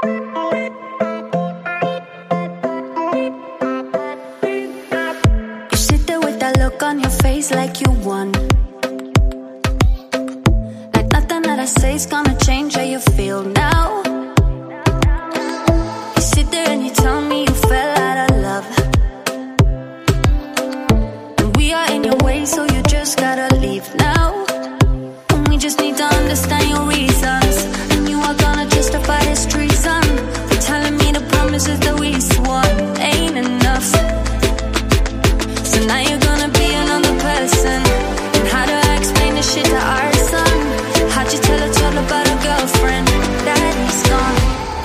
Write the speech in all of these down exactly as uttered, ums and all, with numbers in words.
You sit there with that look on your face like you won, like nothing that I say is gonna change how you feel now. You sit there and you tell me you fell out of love, and we are in your way, so you just gotta leave now. And we just need to understand your reasons, and you are gonna justify this treason for telling me the promises that we swore ain't enough. So now you're gonna be another person. And how do I explain this shit to our son? How'd you tell a child about a girlfriend that he's gone?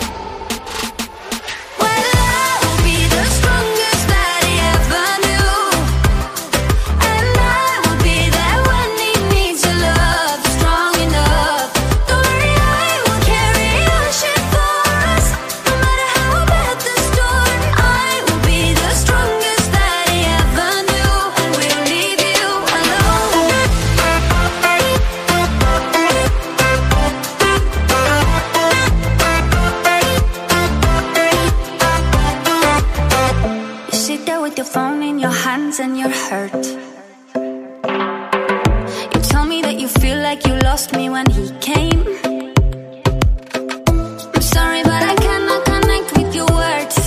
Well, I will be the strongest that he ever knew, and I will be there when he needs your love, strong enough. Don't worry, I will carry your shit for us, no matter how bad the storm. I will be the strongest that he ever knew, and we'll leave you alone. You sit there with your phone in your hands and you're hurt. You tell me that you feel like you lost me when he came. I'm sorry, but I cannot connect with your words,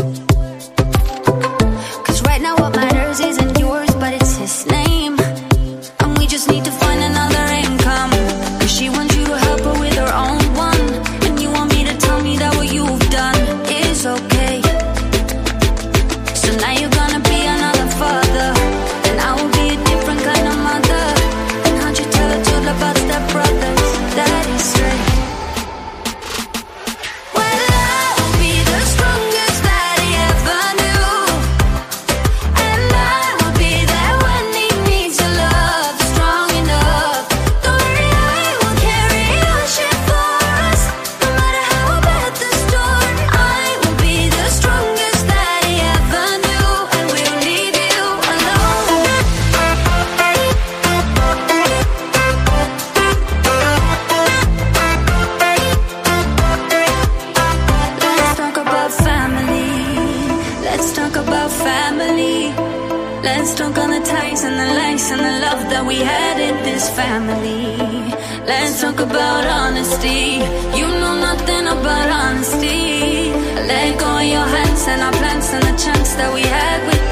'cause right now what matters isn't yours, but it's his name. And we just need to find another income, 'cause she wants you to help her with her own one, and you want me to tell me that what you've done is okay. So now you're gonna be another father, and I will be a different kind of mother. And how'd you tell a child about step brothers that is straight? Well, I will be the strongest that he ever knew, and I will be there when he needs your love, strong enough. Don't worry, I will carry your shit for us, no matter how bad the storm. I will be the strongest that he ever knew, and we'll leave you alone. Let's talk about family. Let's talk about family. Let's talk on the ties and the lies and the love that we had in this family. Let's talk about honesty. You know nothing about honesty. Let go of your hands and our plans and the chance that we had with